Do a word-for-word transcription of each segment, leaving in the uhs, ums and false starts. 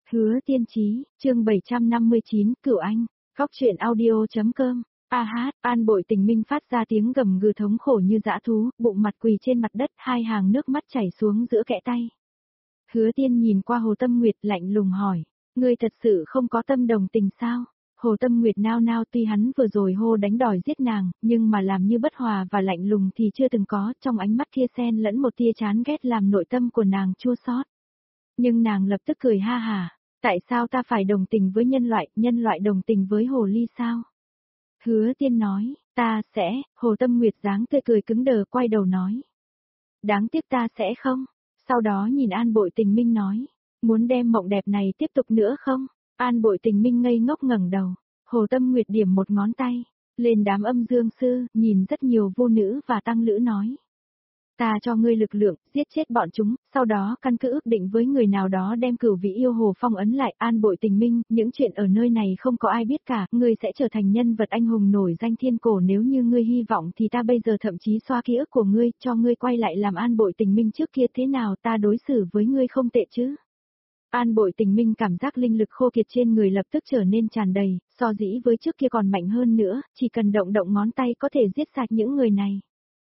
Hứa Tiên Chí, chương bảy trăm năm mươi chín, Cửu Anh, Góc truyện audio.com. A hát, An Bội Tình Minh phát ra tiếng gầm gừ thống khổ như dã thú, bụng mặt quỳ trên mặt đất, hai hàng nước mắt chảy xuống giữa kẽ tay. Hứa Tiên nhìn qua Hồ Tâm Nguyệt lạnh lùng hỏi, ngươi thật sự không có tâm đồng tình sao? Hồ Tâm Nguyệt nao nao, tuy hắn vừa rồi hô đánh đòi giết nàng, nhưng mà làm như bất hòa và lạnh lùng thì chưa từng có, trong ánh mắt kia xen lẫn một tia chán ghét làm nội tâm của nàng chua xót. Nhưng nàng lập tức cười ha hả, tại sao ta phải đồng tình với nhân loại, nhân loại đồng tình với hồ ly sao? Hứa Tiên nói, ta sẽ, Hồ Tâm Nguyệt dáng tươi cười cứng đờ quay đầu nói. Đáng tiếc ta sẽ không, sau đó nhìn An Bội Tình Minh nói, muốn đem mộng đẹp này tiếp tục nữa không? An Bội Tình Minh ngây ngốc ngẩng đầu, Hồ Tâm Nguyệt điểm một ngón tay, lên đám âm dương sư, nhìn rất nhiều vô nữ và tăng lữ nói. Ta cho ngươi lực lượng, giết chết bọn chúng, sau đó căn cứ ước định với người nào đó đem Cửu Vĩ Yêu Hồ phong ấn lại. An Bội Tình Minh, những chuyện ở nơi này không có ai biết cả, ngươi sẽ trở thành nhân vật anh hùng nổi danh thiên cổ, nếu như ngươi hy vọng thì ta bây giờ thậm chí xóa ký ức của ngươi, cho ngươi quay lại làm An Bội Tình Minh trước kia, thế nào, ta đối xử với ngươi không tệ chứ? An Bội Tình Minh cảm giác linh lực khô kiệt trên người lập tức trở nên tràn đầy, so dĩ với trước kia còn mạnh hơn nữa, chỉ cần động động ngón tay có thể giết sạch những người này.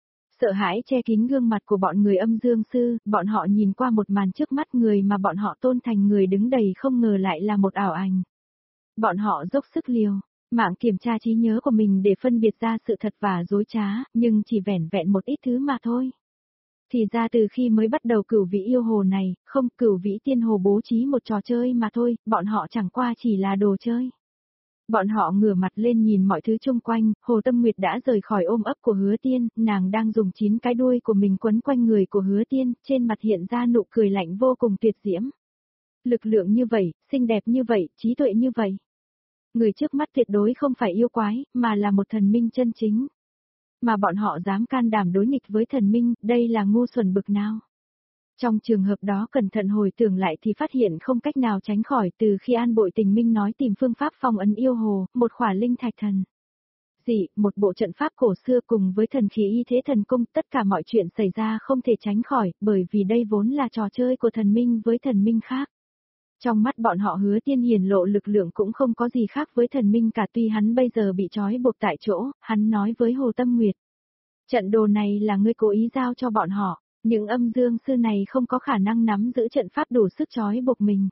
Sợ hãi che kín gương mặt của bọn người âm dương sư, bọn họ nhìn qua một màn trước mắt, người mà bọn họ tôn thành người đứng đầy không ngờ lại là một ảo ảnh. Bọn họ dốc sức liều, mạng kiểm tra trí nhớ của mình để phân biệt ra sự thật và dối trá, nhưng chỉ vẻn vẹn một ít thứ mà thôi. Thì ra từ khi mới bắt đầu Cửu Vĩ Yêu Hồ này, không, Cửu Vĩ Tiên Hồ bố trí một trò chơi mà thôi, bọn họ chẳng qua chỉ là đồ chơi. Bọn họ ngửa mặt lên nhìn mọi thứ xung quanh, Hồ Tâm Nguyệt đã rời khỏi ôm ấp của Hứa Tiên, nàng đang dùng chín cái đuôi của mình quấn quanh người của Hứa Tiên, trên mặt hiện ra nụ cười lạnh vô cùng tuyệt diễm. Lực lượng như vậy, xinh đẹp như vậy, trí tuệ như vậy. Người trước mắt tuyệt đối không phải yêu quái, mà là một thần minh chân chính. Mà bọn họ dám can đảm đối nghịch với thần minh, đây là ngu xuẩn bực nào. Trong trường hợp đó cẩn thận hồi tưởng lại thì phát hiện không cách nào tránh khỏi, từ khi An Bội Tình Minh nói tìm phương pháp phong ấn yêu hồ, một khỏa linh thạch thần dị, một bộ trận pháp cổ xưa cùng với thần khí y thế thần cung, tất cả mọi chuyện xảy ra không thể tránh khỏi, bởi vì đây vốn là trò chơi của thần minh với thần minh khác. Trong mắt bọn họ Hứa Tiên hiển lộ lực lượng cũng không có gì khác với thần minh cả, tuy hắn bây giờ bị trói buộc tại chỗ, hắn nói với Hồ Tâm Nguyệt. Trận đồ này là ngươi cố ý giao cho bọn họ. Những âm dương sư này không có khả năng nắm giữ trận pháp đủ sức trói buộc mình.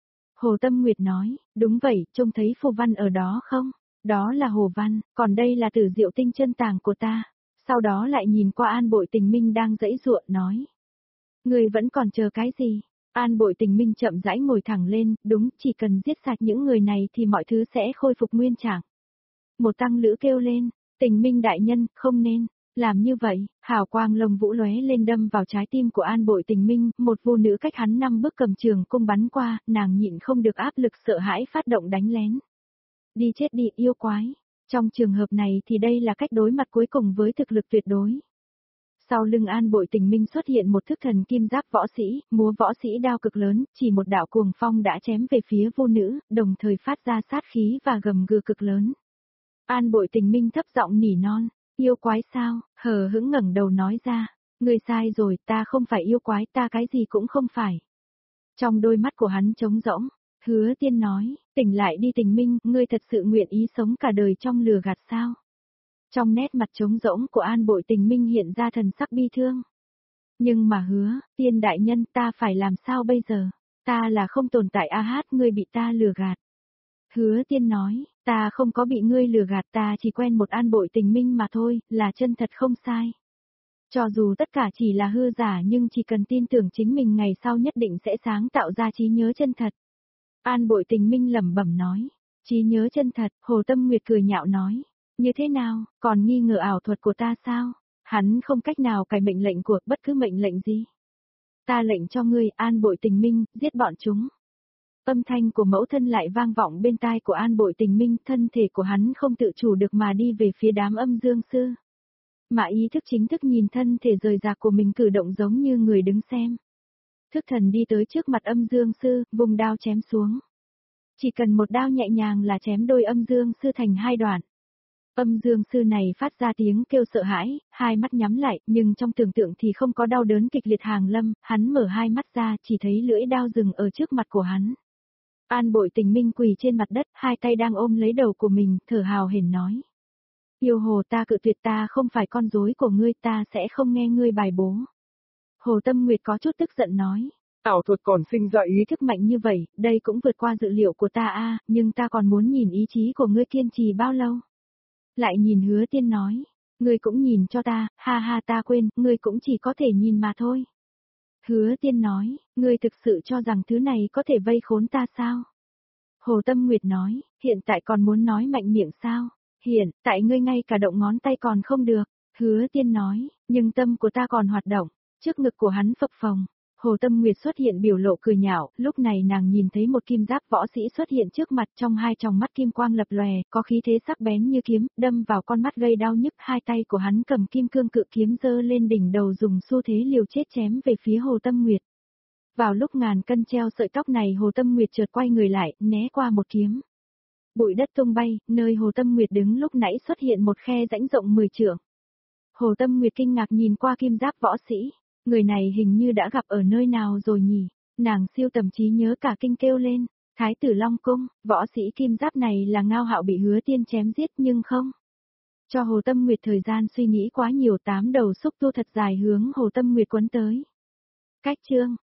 Hồ Tâm Nguyệt nói, đúng vậy, trông thấy phù văn ở đó không? Đó là hồ văn, còn đây là Tử Diệu Tinh chân tàng của ta. Sau đó lại nhìn qua An Bội Tình Minh đang giãy giụa nói. Người vẫn còn chờ cái gì? An Bội Tình Minh chậm rãi ngồi thẳng lên, đúng, chỉ cần giết sạch những người này thì mọi thứ sẽ khôi phục nguyên trạng. Một tăng lữ kêu lên, Tình Minh đại nhân, không nên. Làm như vậy, hào quang lông vũ lóe lên đâm vào trái tim của An Bội Tình Minh, một vô nữ cách hắn năm bước cầm trường cung bắn qua, nàng nhịn không được áp lực sợ hãi phát động đánh lén. Đi chết đi, yêu quái. Trong trường hợp này thì đây là cách đối mặt cuối cùng với thực lực tuyệt đối. Sau lưng An Bội Tình Minh xuất hiện một thức thần kim giáp võ sĩ, múa võ sĩ đao cực lớn, chỉ một đạo cuồng phong đã chém về phía vô nữ, đồng thời phát ra sát khí và gầm gừ cực lớn. An Bội Tình Minh thấp giọng nỉ non. Yêu quái sao? Hờ hững ngẩng đầu nói ra, ngươi sai rồi, ta không phải yêu quái, ta cái gì cũng không phải. Trong đôi mắt của hắn trống rỗng, Hứa Tiên nói, tỉnh lại đi Tình Minh, ngươi thật sự nguyện ý sống cả đời trong lừa gạt sao? Trong nét mặt trống rỗng của An Bội Tình Minh hiện ra thần sắc bi thương. Nhưng mà Hứa, Tiên đại nhân, ta phải làm sao bây giờ? Ta là không tồn tại, a hát, ngươi bị ta lừa gạt. Hứa Tiên nói, ta không có bị ngươi lừa gạt, ta chỉ quen một An Bội Tình Minh mà thôi, là chân thật không sai. Cho dù tất cả chỉ là hư giả nhưng chỉ cần tin tưởng chính mình ngày sau nhất định sẽ sáng tạo ra trí nhớ chân thật. An Bội Tình Minh lẩm bẩm nói, trí nhớ chân thật, Hồ Tâm Nguyệt cười nhạo nói, như thế nào, còn nghi ngờ ảo thuật của ta sao? Hắn không cách nào cải mệnh lệnh của bất cứ mệnh lệnh gì. Ta lệnh cho ngươi, An Bội Tình Minh, giết bọn chúng. Âm thanh của mẫu thân lại vang vọng bên tai của An Bội Tình Minh, thân thể của hắn không tự chủ được mà đi về phía đám âm dương sư. Mà ý thức chính thức nhìn thân thể rời rạc của mình cử động giống như người đứng xem. Thức thần đi tới trước mặt âm dương sư, vùng đao chém xuống. Chỉ cần một đao nhẹ nhàng là chém đôi âm dương sư thành hai đoạn. Âm dương sư này phát ra tiếng kêu sợ hãi, hai mắt nhắm lại, nhưng trong tưởng tượng thì không có đau đớn kịch liệt hàng lâm, hắn mở hai mắt ra chỉ thấy lưỡi đao dừng ở trước mặt của hắn. An Bội Tình Minh quỳ trên mặt đất, hai tay đang ôm lấy đầu của mình, thở hào hển nói. Yêu Hồ, ta cự tuyệt, ta không phải con rối của ngươi, ta sẽ không nghe ngươi bài bố. Hồ Tâm Nguyệt có chút tức giận nói. Ảo thuật còn sinh ra ý thức mạnh như vậy, đây cũng vượt qua dự liệu của ta a, nhưng ta còn muốn nhìn ý chí của ngươi kiên trì bao lâu. Lại nhìn Hứa Tiên nói. Ngươi cũng nhìn cho ta, ha ha, ta quên, ngươi cũng chỉ có thể nhìn mà thôi. Hứa Tiên nói, ngươi thực sự cho rằng thứ này có thể vây khốn ta sao? Hồ Tâm Nguyệt nói, hiện tại còn muốn nói mạnh miệng sao? Hiện tại ngươi ngay cả động ngón tay còn không được. Hứa Tiên nói, nhưng tâm của ta còn hoạt động. Trước ngực của hắn phập phồng. Hồ Tâm Nguyệt xuất hiện biểu lộ cười nhạo, lúc này nàng nhìn thấy một kim giáp võ sĩ xuất hiện trước mặt, trong hai tròng mắt kim quang lập lòe, có khí thế sắc bén như kiếm, đâm vào con mắt gây đau nhức, hai tay của hắn cầm kim cương cự kiếm giơ lên đỉnh đầu, dùng xu thế liều chết chém về phía Hồ Tâm Nguyệt. Vào lúc ngàn cân treo sợi tóc này, Hồ Tâm Nguyệt chợt quay người lại, né qua một kiếm. Bụi đất tung bay, nơi Hồ Tâm Nguyệt đứng lúc nãy xuất hiện một khe rãnh rộng mười trượng. Hồ Tâm Nguyệt kinh ngạc nhìn qua kim giáp võ sĩ. Người này hình như đã gặp ở nơi nào rồi nhỉ? Nàng siêu tầm trí nhớ cả kinh kêu lên. Thái tử Long Cung, võ sĩ kim giáp này là Ngao Hạo bị Hứa Tiên chém giết nhưng không. Cho Hồ Tâm Nguyệt thời gian suy nghĩ quá nhiều, tám đầu xúc tu thật dài hướng Hồ Tâm Nguyệt quấn tới. Cách chương.